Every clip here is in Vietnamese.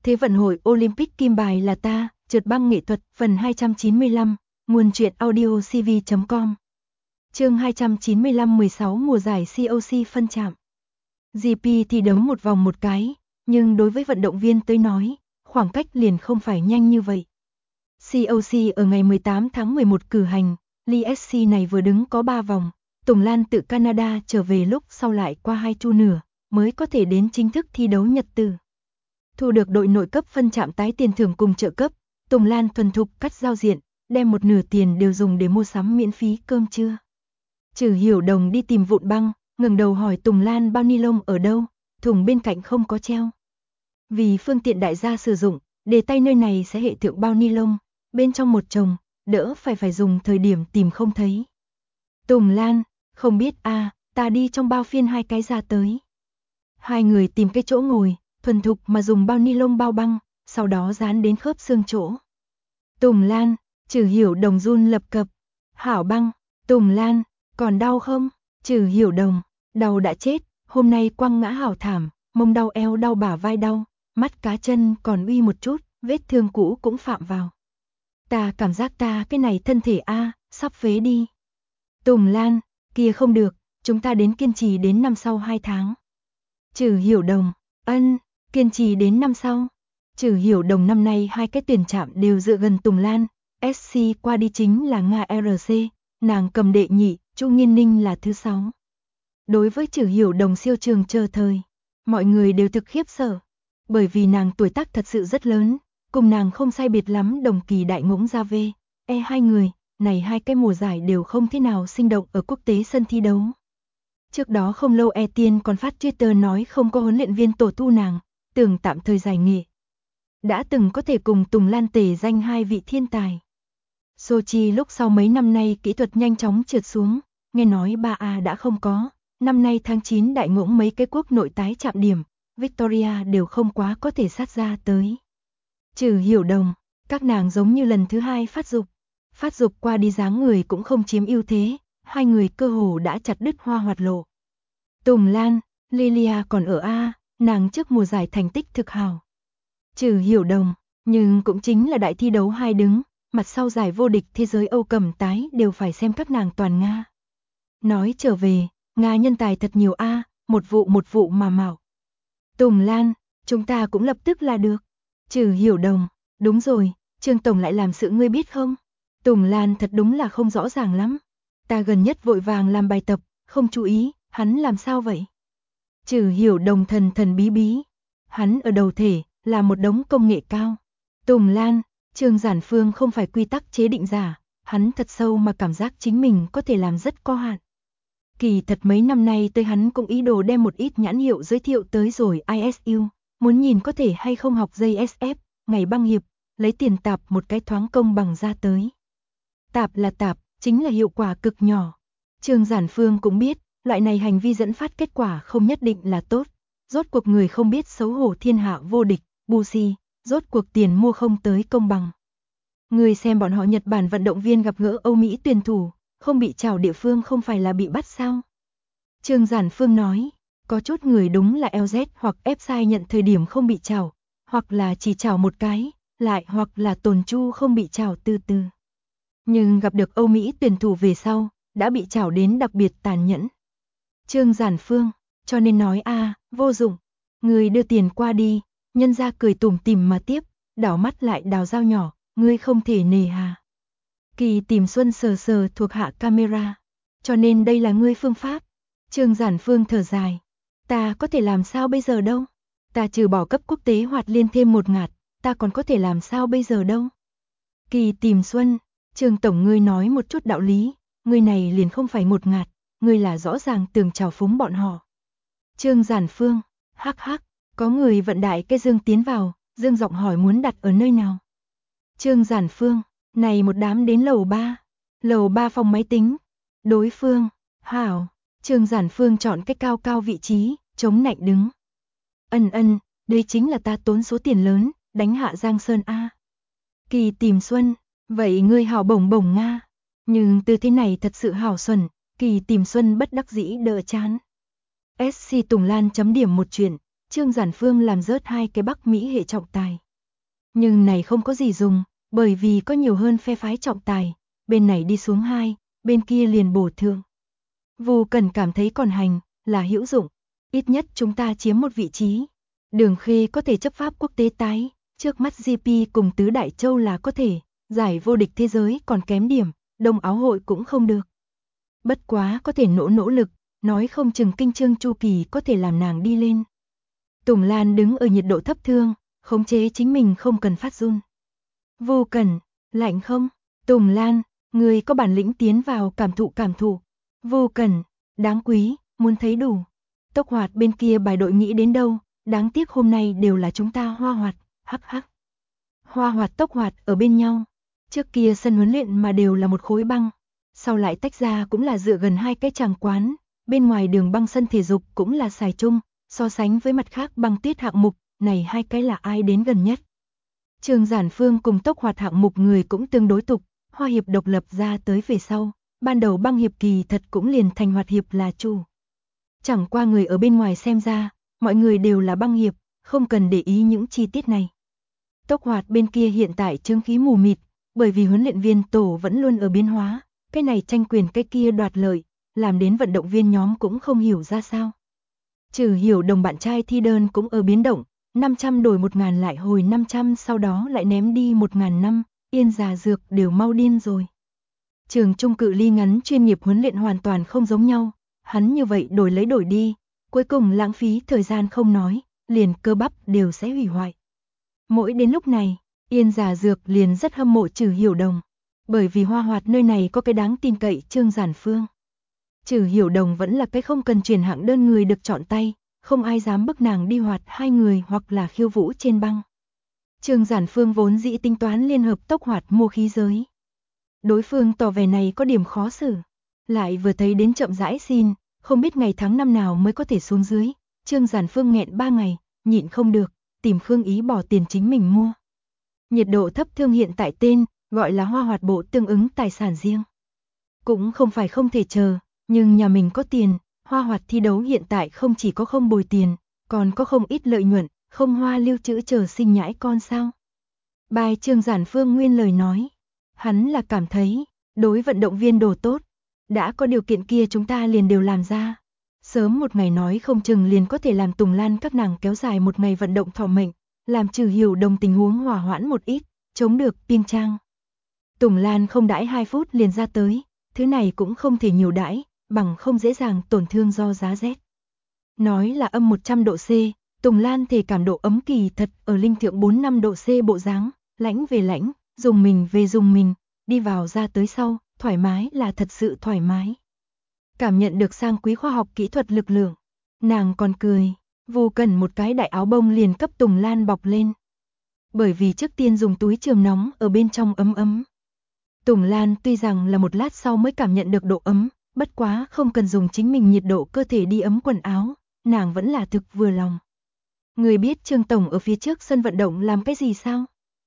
Thế vận hội Olympic kim bài là ta, trượt băng nghệ thuật, phần 295, nguồn truyện audio cv.com. Chương 295 16 mùa giải COC phân chạm. GP thi đấu một vòng một cái, nhưng đối với vận động viên tới nói, khoảng cách liền không phải nhanh như vậy. COC ở ngày 18 tháng 11 cử hành, Lee SC này vừa đứng có 3 vòng, Tùng Lan từ Canada trở về lúc sau lại qua 2 chu nửa, mới có thể đến chính thức thi đấu nhật tử. Thu được đội nội cấp phân chạm tái tiền thưởng cùng trợ cấp, Tùng Lan thuần thục cắt giao diện, đem một nửa tiền đều dùng để mua sắm miễn phí cơm trưa. Trừ Hiểu Đồng đi tìm vụn băng, ngẩng đầu hỏi Tùng Lan bao ni lông ở đâu, thùng bên cạnh không có treo. Vì phương tiện đại gia sử dụng, đề tay nơi này sẽ hệ thượng bao ni lông, bên trong một chồng, đỡ phải dùng thời điểm tìm không thấy. Tùng Lan, không biết ta đi trong bao phiên 2 cái ra tới. Hai người tìm cái chỗ ngồi, thuần thục mà dùng bao ni lông bao băng, sau đó dán đến khớp xương chỗ. Tùng Lan, Trừ Hiểu Đồng run lập cập. Hảo băng, Tùng Lan, còn đau không? Trừ Hiểu Đồng, đau đã chết, hôm nay quăng ngã hảo thảm, mông đau eo đau bả vai đau, mắt cá chân còn uy một chút, vết thương cũ cũng phạm vào. Ta cảm giác ta cái này thân thể sắp phế đi. Tùng Lan, kia không được, chúng ta đến kiên trì đến năm sau 2 tháng. Trừ Hiểu Đồng, kiên trì đến năm sau. Trừ Hiểu Đồng năm nay 2 cái tuyển chạm đều dựa gần Tùng Lan, SC qua đi chính là Nga RC, nàng cầm đệ nhị, Chu Nghiên Ninh là thứ 6. Đối với Trừ Hiểu Đồng siêu trường chờ thời, mọi người đều thực khiếp sợ, bởi vì nàng tuổi tác thật sự rất lớn, cùng nàng không sai biệt lắm đồng kỳ đại ngỗng ra về, hai người, này 2 cái mùa giải đều không thế nào sinh động ở quốc tế sân thi đấu. Trước đó không lâu Tiên còn phát Twitter nói không có huấn luyện viên tổ tu nàng, tưởng tạm thời giải nghệ. Đã từng có thể cùng Tùng Lan tề danh 2 vị thiên tài. Sochi lúc sau mấy năm nay kỹ thuật nhanh chóng trượt xuống, nghe nói 3A đã không có, năm nay tháng 9 đại ngỗng mấy cái quốc nội tái chạm điểm, Victoria đều không quá có thể sát ra tới. Trừ Hiểu Đồng, các nàng giống như lần thứ 2 phát dục qua đi dáng người cũng không chiếm ưu thế, 2 người cơ hồ đã chặt đứt hoa hoạt lộ. Tùng Lan, Lilia còn ở nàng trước mùa giải thành tích thực hào. Trừ Hiểu Đồng, nhưng cũng chính là đại thi đấu 2 đứng, mặt sau giải vô địch thế giới Âu cầm tái đều phải xem các nàng toàn Nga. Nói trở về, Nga nhân tài thật nhiều một vụ mà mạo. Tùng Lan, chúng ta cũng lập tức là được. Trừ Hiểu Đồng, đúng rồi, Trương Tổng lại làm sự ngươi biết không? Tùng Lan thật đúng là không rõ ràng lắm. Ta gần nhất vội vàng làm bài tập, không chú ý, hắn làm sao vậy? Trừ Hiểu Đồng thần bí. Hắn ở đầu thể, là một đống công nghệ cao. Tùng Lan, Trương Giản Phương không phải quy tắc chế định giả, hắn thật sâu mà cảm giác chính mình có thể làm rất có hạn. Kỳ thật mấy năm nay tới hắn cũng ý đồ đem một ít nhãn hiệu giới thiệu tới rồi ISU, muốn nhìn có thể hay không học JSF, ngày băng hiệp, lấy tiền tạp một cái thoáng công bằng ra tới. Tạp là tạp, chính là hiệu quả cực nhỏ. Trương Giản Phương cũng biết, loại này hành vi dẫn phát kết quả không nhất định là tốt. Rốt cuộc người không biết xấu hổ thiên hạ vô địch, Bushi, rốt cuộc tiền mua không tới công bằng. Người xem bọn họ Nhật Bản vận động viên gặp gỡ Âu Mỹ tuyển thủ, không bị trảo địa phương không phải là bị bắt sao? Trương Giản Phương nói, có chút người đúng là LZ hoặc F-sai nhận thời điểm không bị trảo, hoặc là chỉ trảo một cái, lại hoặc là tồn chu không bị trảo từ từ. Nhưng gặp được Âu Mỹ tuyển thủ về sau, đã bị trảo đến đặc biệt tàn nhẫn. Trương Giản Phương, cho nên nói vô dụng, người đưa tiền qua đi, nhân ra cười tủm tỉm mà tiếp, đảo mắt lại đào dao nhỏ, ngươi không thể nề hà. Kỳ Tìm Xuân sờ thuộc hạ camera, cho nên đây là ngươi phương pháp. Trương Giản Phương thở dài, ta có thể làm sao bây giờ đâu, ta trừ bỏ cấp quốc tế hoạt liên thêm 1 ngạt, ta còn có thể làm sao bây giờ đâu. Kỳ Tìm Xuân, Trương Tổng ngươi nói một chút đạo lý, ngươi này liền không phải 1 ngạt, ngươi là rõ ràng tưởng trào phúng bọn họ. Trương Giản Phương, hắc, có người vận đại cái dương tiến vào, dương giọng hỏi muốn đặt ở nơi nào. Trương Giản Phương, này một đám đến lầu 3 phòng máy tính. Đối phương, hảo, Trương Giản Phương chọn cái cao vị trí, chống nạnh đứng. Đây chính là ta tốn số tiền lớn, đánh hạ Giang Sơn Kỳ Tìm Xuân, vậy ngươi hảo bổng Nga, nhưng từ thế này thật sự hảo xuẩn, Kỳ Tìm Xuân bất đắc dĩ đỡ chán. SC Tùng Lan chấm điểm một chuyện, Trương Giản Phương làm rớt 2 cái Bắc Mỹ hệ trọng tài. Nhưng này không có gì dùng, bởi vì có nhiều hơn phe phái trọng tài, bên này đi xuống 2, bên kia liền bổ thượng. Vu Cẩn cảm thấy còn hành, là hữu dụng, ít nhất chúng ta chiếm một vị trí. Đường Khê có thể chấp pháp quốc tế tái, trước mắt GP cùng tứ đại châu là có thể, giải vô địch thế giới còn kém điểm, Đông Áo hội cũng không được. Bất quá có thể nỗ lực, nói không chừng kinh chương chu kỳ có thể làm nàng đi lên. Tùng Lan đứng ở nhiệt độ thấp thương, khống chế chính mình không cần phát run. Vu Cẩn, lạnh không? Tùng Lan, người có bản lĩnh tiến vào cảm thụ. Vu Cẩn, đáng quý, muốn thấy đủ. Tốc Hoạt bên kia bài đội nghĩ đến đâu, đáng tiếc hôm nay đều là chúng ta Hoa Hoạt, hắc hắc. Hoa Hoạt Tốc Hoạt ở bên nhau. Trước kia sân huấn luyện mà đều là một khối băng, sau lại tách ra cũng là dựa gần 2 cái tràng quán, bên ngoài đường băng sân thể dục cũng là xài chung, so sánh với mặt khác băng tuyết hạng mục, này 2 cái là ai đến gần nhất. Trương Giản Phương cùng Tốc Hoạt hạng mục người cũng tương đối tục, Hoa Hiệp độc lập ra tới về sau, ban đầu băng hiệp kỳ thật cũng liền thành Hoạt Hiệp là chủ. Chẳng qua người ở bên ngoài xem ra, mọi người đều là băng hiệp, không cần để ý những chi tiết này. Tốc Hoạt bên kia hiện tại chứng khí mù mịt, bởi vì huấn luyện viên tổ vẫn luôn ở biến hóa, cái này tranh quyền cái kia đoạt lợi, làm đến vận động viên nhóm cũng không hiểu ra sao. Trừ Hiểu Đồng bạn trai thi đơn cũng ở biến động, 500 đổi 1.000 lại hồi 500 sau đó lại ném đi 1.000 năm, Yên Già Dược đều mau điên rồi. Trường trung cự ly ngắn chuyên nghiệp huấn luyện hoàn toàn không giống nhau, hắn như vậy đổi lấy đổi đi, cuối cùng lãng phí thời gian không nói, liền cơ bắp đều sẽ hủy hoại. Mỗi đến lúc này, Yên Già Dược liền rất hâm mộ Trừ Hiểu Đồng, bởi vì Hoa Hoạt nơi này có cái đáng tin cậy Trương Giản Phương. Trừ Hiểu Đồng vẫn là cái không cần chuyển hạng đơn người được chọn tay, không ai dám bức nàng đi hoạt 2 người hoặc là khiêu vũ trên băng. Trương Giản Phương vốn dĩ tính toán liên hợp Tốc Hoạt mua khí giới. Đối phương tỏ vẻ này có điểm khó xử, lại vừa thấy đến chậm rãi xin, không biết ngày tháng năm nào mới có thể xuống dưới. Trương Giản Phương nghẹn 3 ngày, nhịn không được, tìm Khương Ý bỏ tiền chính mình mua. Nhiệt độ thấp thương hiện tại tên, gọi là Hoa Hoạt bộ tương ứng tài sản riêng. Cũng không phải không thể chờ, nhưng nhà mình có tiền, Hoa Hoạt thi đấu hiện tại không chỉ có không bồi tiền, còn có không ít lợi nhuận, không hoa lưu trữ chờ sinh nhãi con sao. Bài Trương Giản Phương nguyên lời nói, hắn là cảm thấy, đối vận động viên đồ tốt, đã có điều kiện kia chúng ta liền đều làm ra. Sớm một ngày nói không chừng liền có thể làm Tùng Lan các nàng kéo dài một ngày vận động thọ mệnh, làm Trừ Hiểu Đồng tình huống hòa hoãn một ít, chống được Piêng Trang. Tùng Lan không đãi 2 phút liền ra tới, thứ này cũng không thể nhiều đãi, bằng không dễ dàng tổn thương do giá rét. Nói là âm 100 độ C, Tùng Lan thể cảm độ ấm kỳ thật ở linh thượng 4-5 độ C bộ dáng, lãnh về lãnh, dùng mình về dùng mình, đi vào ra tới sau, thoải mái là thật sự thoải mái. Cảm nhận được sang quý khoa học kỹ thuật lực lượng, nàng còn cười, Vu Cẩn một cái đại áo bông liền cấp Tùng Lan bọc lên. Bởi vì trước tiên dùng túi trường nóng ở bên trong ấm ấm. Tùng Lan tuy rằng là một lát sau mới cảm nhận được độ ấm, bất quá không cần dùng chính mình nhiệt độ cơ thể đi ấm quần áo, nàng vẫn là thực vừa lòng. Người biết Trương Tổng ở phía trước sân vận động làm cái gì sao?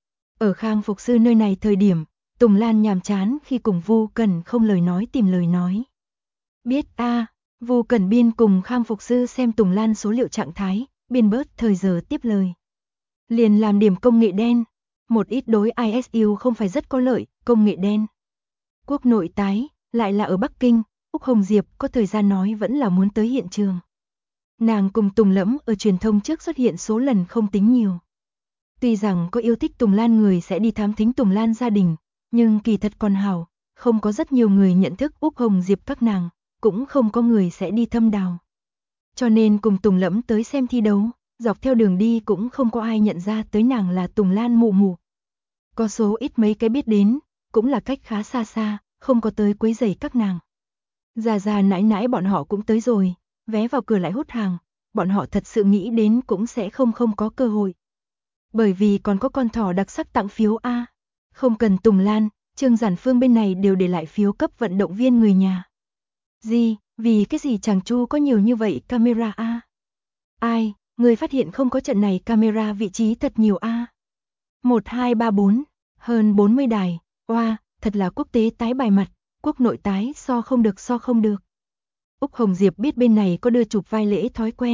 Ở Khang Phục Sư nơi này thời điểm, Tùng Lan nhàm chán khi cùng Vu Cẩn không lời nói tìm lời nói. Biết a, Vu Cẩn biên cùng Khang Phục Sư xem Tùng Lan số liệu trạng thái, biên bớt thời giờ tiếp lời. Liền làm điểm công nghệ đen, một ít đối ISU không phải rất có lợi, công nghệ đen. Quốc nội tái, lại là ở Bắc Kinh, Úc Hồng Diệp có thời gian nói vẫn là muốn tới hiện trường. Nàng cùng Tùng Lẫm ở truyền thông trước xuất hiện số lần không tính nhiều. Tuy rằng có yêu thích Tùng Lan người sẽ đi thám thính Tùng Lan gia đình, nhưng kỳ thật còn hảo, không có rất nhiều người nhận thức Úc Hồng Diệp các nàng, cũng không có người sẽ đi thâm đào. Cho nên cùng Tùng Lẫm tới xem thi đấu, dọc theo đường đi cũng không có ai nhận ra tới nàng là Tùng Lan mụ mụ. Có số ít mấy cái biết đến, cũng là cách khá xa xa, không có tới quấy rầy các nàng. Già nãi nãi bọn họ cũng tới rồi, vé vào cửa lại hút hàng, bọn họ thật sự nghĩ đến cũng sẽ không có cơ hội. Bởi vì còn có con thỏ đặc sắc tặng phiếu A. Không cần Tùng Lan, Trương Giản Phương bên này đều để lại phiếu cấp vận động viên người nhà. Gì, vì cái gì chàng Chu có nhiều như vậy camera A? Ai, người phát hiện không có trận này camera vị trí thật nhiều A. 1, 2, 3, 4, hơn 40 đài, oa, thật là quốc tế tái bài mặt, quốc nội tái so không được. Úc Hồng Diệp biết bên này có đưa chụp vai lễ thói quen,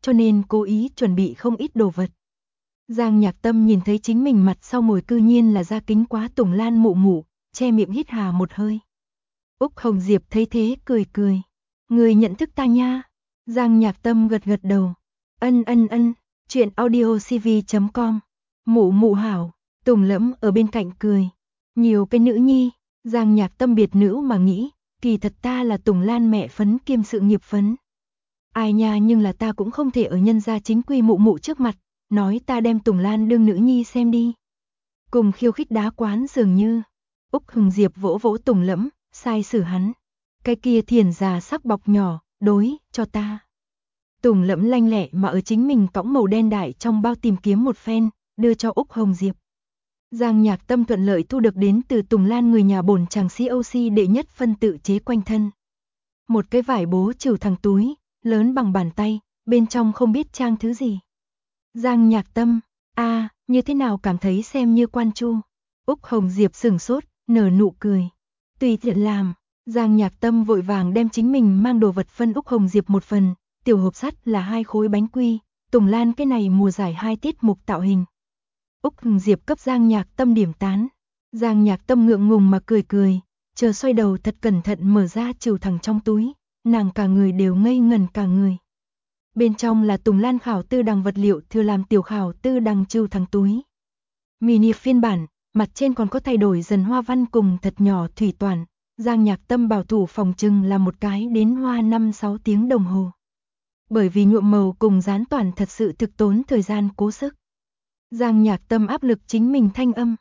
cho nên cố ý chuẩn bị không ít đồ vật. Giang Nhạc Tâm nhìn thấy chính mình mặt sau ngồi cư nhiên là Gia Kính Quá Tùng Lan mụ mụ, che miệng hít hà một hơi. Úc Hồng Diệp thấy thế cười cười. Người nhận thức ta nha. Giang Nhạc Tâm gật gật đầu. Ân, chuyện audiocv.com. Mụ mụ hảo, Tùng Lẫm ở bên cạnh cười. Nhiều cái nữ nhi, Giang Nhạc Tâm biệt nữ mà nghĩ, kỳ thật ta là Tùng Lan mẹ phấn kiêm sự nghiệp phấn. Ai nha, nhưng là ta cũng không thể ở nhân gia chính quy mụ mụ trước mặt, nói ta đem Tùng Lan đương nữ nhi xem đi. Cùng khiêu khích đá quán dường như. Úc Hồng Diệp vỗ vỗ Tùng Lẫm, sai xử hắn. Cái kia thiền già sắc bọc nhỏ, đối, cho ta. Tùng Lẫm lanh lẹ mà ở chính mình cõng màu đen đại trong bao tìm kiếm một phen, đưa cho Úc Hồng Diệp. Giang Nhạc Tâm thuận lợi thu được đến từ Tùng Lan người nhà bổn chàng COC đệ nhất phân tự chế quanh thân. Một cái vải bố trừ thẳng túi, lớn bằng bàn tay, bên trong không biết trang thứ gì. Giang Nhạc Tâm, như thế nào cảm thấy xem như quan chu. Úc Hồng Diệp sửng sốt, nở nụ cười. Tùy tiện làm. Giang Nhạc Tâm vội vàng đem chính mình mang đồ vật phân Úc Hồng Diệp một phần, tiểu hộp sắt là 2 khối bánh quy, Tùng Lan cái này mùa giải 2 tiết mục tạo hình. Úc Hồng Diệp cấp Giang Nhạc Tâm điểm tán. Giang Nhạc Tâm ngượng ngùng mà cười cười, chờ xoay đầu thật cẩn thận mở ra trừ thẳng trong túi, nàng cả người đều ngây ngẩn cả người. Bên trong là Tùng Lan khảo tư đằng vật liệu thừa làm tiểu khảo tư đằng trừ thẳng túi. Mini phiên bản, mặt trên còn có thay đổi dần hoa văn cùng thật nhỏ thủy toàn. Giang Nhạc Tâm bảo thủ phòng trừng là một cái đến hoa 5-6 tiếng đồng hồ. Bởi vì nhuộm màu cùng dán toàn thật sự thực tốn thời gian cố sức. Giang Nhạc Tâm áp lực chính mình thanh âm.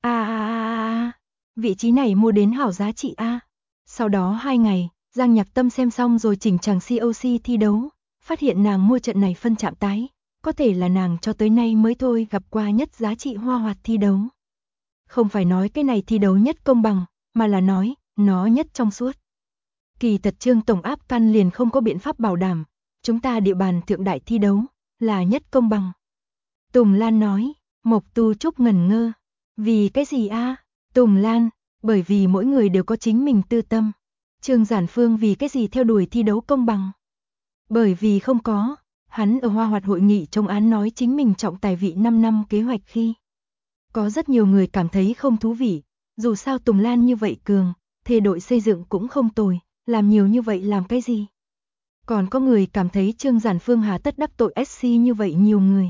Vị trí này mua đến hảo giá trị a. Sau đó 2 ngày, Giang Nhạc Tâm xem xong rồi chỉnh chàng COC thi đấu, phát hiện nàng mua trận này phân chạm tái, có thể là nàng cho tới nay mới thôi gặp qua nhất giá trị hoa hoạt thi đấu. Không phải nói cái này thi đấu nhất công bằng, mà là nói nó nhất trong suốt. Kỳ thật Trương tổng áp căn liền không có biện pháp bảo đảm, chúng ta địa bàn thượng đại thi đấu là nhất công bằng. Tùng Lan nói. Mộc Tu Trúc ngẩn ngơ. Vì cái gì a? Tùng Lan, bởi vì mỗi người đều có chính mình tư tâm. Trương Giản Phương vì cái gì theo đuổi thi đấu công bằng? Bởi vì không có, hắn ở Hoa Hoạt hội nghị chống án nói chính mình trọng tài vị 5 năm kế hoạch khi. Có rất nhiều người cảm thấy không thú vị, dù sao Tùng Lan như vậy cường, thề đội xây dựng cũng không tồi, làm nhiều như vậy làm cái gì? Còn có người cảm thấy Trương Giản Phương hà tất đắc tội SC như vậy nhiều người.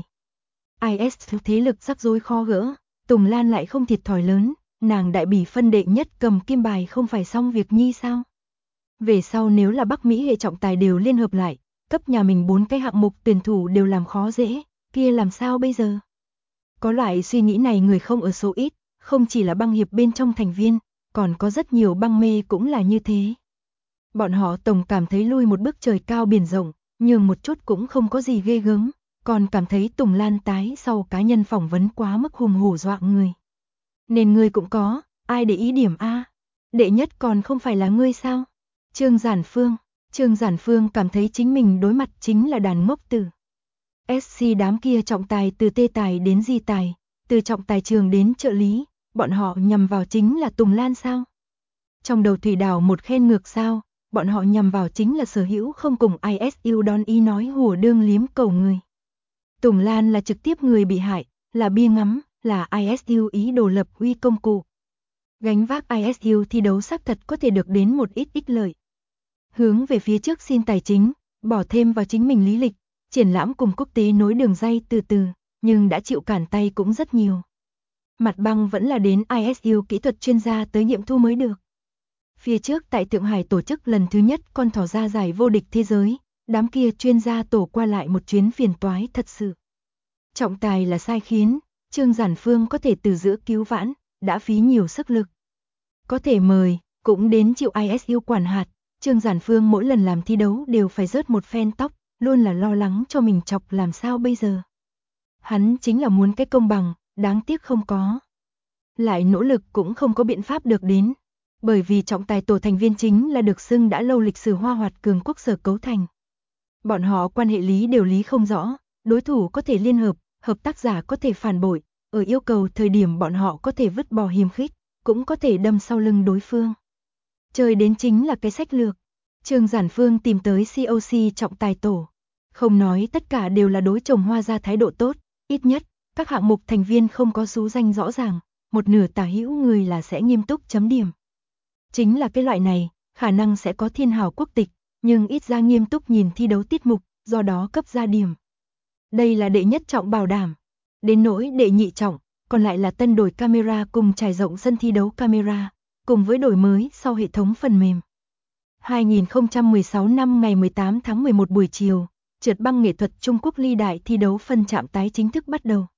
IS thế lực rắc rối khó gỡ, Tùng Lan lại không thiệt thòi lớn, nàng đại bỉ phân đệ nhất cầm kim bài không phải xong việc nhi sao? Về sau nếu là Bắc Mỹ hệ trọng tài đều liên hợp lại, cấp nhà mình 4 cái hạng mục tuyển thủ đều làm khó dễ, kia làm sao bây giờ? Có loại suy nghĩ này người không ở số ít, không chỉ là băng hiệp bên trong thành viên, còn có rất nhiều băng mê cũng là như thế. Bọn họ tổng cảm thấy lui một bước trời cao biển rộng, nhường một chút cũng không có gì ghê gớm, còn cảm thấy Tùng Lan tái sau cá nhân phỏng vấn quá mức hùng hổ dọa người. Nên ngươi cũng có, ai để ý điểm a? Đệ nhất còn không phải là ngươi sao? Trương Giản Phương cảm thấy chính mình đối mặt chính là đàn ngốc tử. SC đám kia trọng tài từ tê tài đến di tài, từ trọng tài trường đến trợ lý, bọn họ nhằm vào chính là Tùng Lan sao? Trong đầu Thủy Đảo một khen ngược sao, bọn họ nhằm vào chính là sở hữu không cùng ISU đón ý nói hùa đương liếm cầu người. Tùng Lan là trực tiếp người bị hại, là bia ngắm, là ISU ý đồ lập uy công cụ. Gánh vác ISU thi đấu xác thật có thể được đến một ít ích lợi. Hướng về phía trước xin tài chính, bỏ thêm vào chính mình lý lịch, triển lãm cùng quốc tế nối đường dây từ từ, nhưng đã chịu cản tay cũng rất nhiều. Mặt băng vẫn là đến ISU kỹ thuật chuyên gia tới nghiệm thu mới được. Phía trước tại Thượng Hải tổ chức lần thứ nhất con thỏ ra giải vô địch thế giới, đám kia chuyên gia tổ qua lại một chuyến phiền toái thật sự. Trọng tài là sai khiến, Trương Giản Phương có thể từ giữa cứu vãn, đã phí nhiều sức lực. Có thể mời, cũng đến chịu ISU quản hạt, Trương Giản Phương mỗi lần làm thi đấu đều phải rớt một phen tóc, luôn là lo lắng cho mình chọc làm sao bây giờ. Hắn chính là muốn cái công bằng, đáng tiếc không có. Lại nỗ lực cũng không có biện pháp được đến. Bởi vì trọng tài tổ thành viên chính là được xưng đã lâu lịch sử Hoa Hoạt cường quốc sở cấu thành. Bọn họ quan hệ lý đều lý không rõ, đối thủ có thể liên hợp, hợp tác giả có thể phản bội, ở yêu cầu thời điểm bọn họ có thể vứt bỏ hiềm khích, cũng có thể đâm sau lưng đối phương. Chơi đến chính là cái sách lược. Trương Giản Phương tìm tới COC trọng tài tổ. Không nói tất cả đều là đối trồng hoa ra thái độ tốt, ít nhất, các hạng mục thành viên không có số danh rõ ràng, một nửa tả hữu người là sẽ nghiêm túc chấm điểm. Chính là cái loại này, khả năng sẽ có thiên hào quốc tịch, nhưng ít ra nghiêm túc nhìn thi đấu tiết mục, do đó cấp ra điểm. Đây là đệ nhất trọng bảo đảm. Đến nỗi đệ nhị trọng, còn lại là tân đổi camera cùng trải rộng sân thi đấu camera, cùng với đổi mới sau hệ thống phần mềm. 2016 năm ngày 18 tháng 11 buổi chiều, trượt băng nghệ thuật Trung Quốc ly đại thi đấu phân trạm tái chính thức bắt đầu.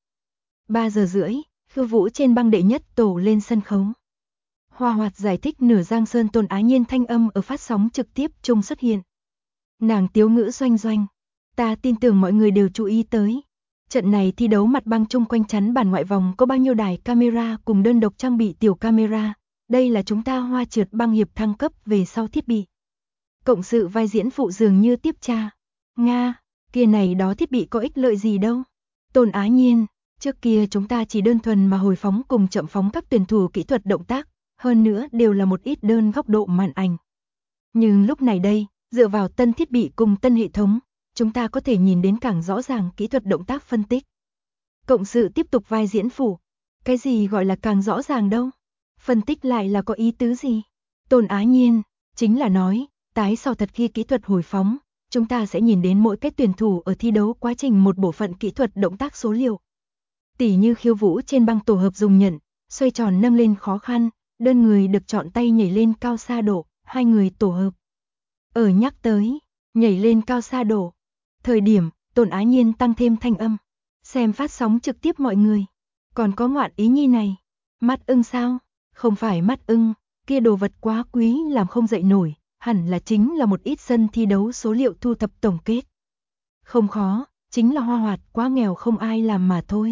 3 giờ rưỡi, khiêu vũ trên băng đệ nhất tổ lên sân khấu. Hoa Hoạt giải thích nửa Giang Sơn Tôn Á Nhiên thanh âm ở phát sóng trực tiếp chung xuất hiện. Nàng tiếu ngữ doanh doanh. Ta tin tưởng mọi người đều chú ý tới. Trận này thi đấu mặt băng chung quanh chắn bàn ngoại vòng có bao nhiêu đài camera cùng đơn độc trang bị tiểu camera. Đây là chúng ta Hoa trượt băng hiệp thăng cấp về sau thiết bị. Cộng sự vai diễn phụ dường như tiếp tra. Nga, kia này đó thiết bị có ích lợi gì đâu. Tôn Á Nhiên, trước kia chúng ta chỉ đơn thuần mà hồi phóng cùng chậm phóng các tuyển thủ kỹ thuật động tác, hơn nữa đều là một ít đơn góc độ màn ảnh. Nhưng lúc này đây, dựa vào tân thiết bị cùng tân hệ thống, chúng ta có thể nhìn đến càng rõ ràng kỹ thuật động tác phân tích. Cộng sự tiếp tục vai diễn phụ. Cái gì gọi là càng rõ ràng đâu? Phân tích lại là có ý tứ gì? Tôn Á Nhiên, chính là nói, tái so thật khi kỹ thuật hồi phóng, chúng ta sẽ nhìn đến mỗi cái tuyển thủ ở thi đấu quá trình một bộ phận kỹ thuật động tác số liệu. Tỉ như khiêu vũ trên băng tổ hợp dùng nhận, xoay tròn nâng lên khó khăn, đơn người được chọn tay nhảy lên cao xa độ, hai người tổ hợp. Ở nhắc tới, nhảy lên cao xa độ. Thời điểm, Tôn Á Nhiên tăng thêm thanh âm. Xem phát sóng trực tiếp mọi người. Còn có ngoạn ý nhi này. Mắt ưng sao? Không phải mắt ưng, kia đồ vật quá quý làm không dậy nổi, hẳn là chính là một ít sân thi đấu số liệu thu thập tổng kết. Không khó, chính là Hoa Hoạt quá nghèo không ai làm mà thôi.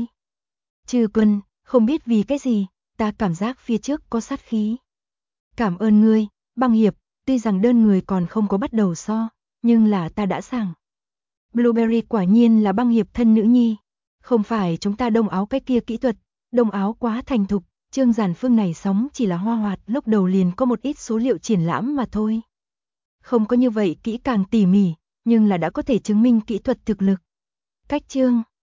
Trừ Quân, không biết vì cái gì, ta cảm giác phía trước có sát khí. Cảm ơn ngươi, băng hiệp, tuy rằng đơn người còn không có bắt đầu so, nhưng là ta đã sẵn. Blueberry quả nhiên là băng hiệp thân nữ nhi. Không phải chúng ta đông áo cái kia kỹ thuật, đông áo quá thành thục, Trương Giản Phương này sóng chỉ là Hoa Hoạt lúc đầu liền có một ít số liệu triển lãm mà thôi. Không có như vậy kỹ càng tỉ mỉ, nhưng là đã có thể chứng minh kỹ thuật thực lực. Cách Trương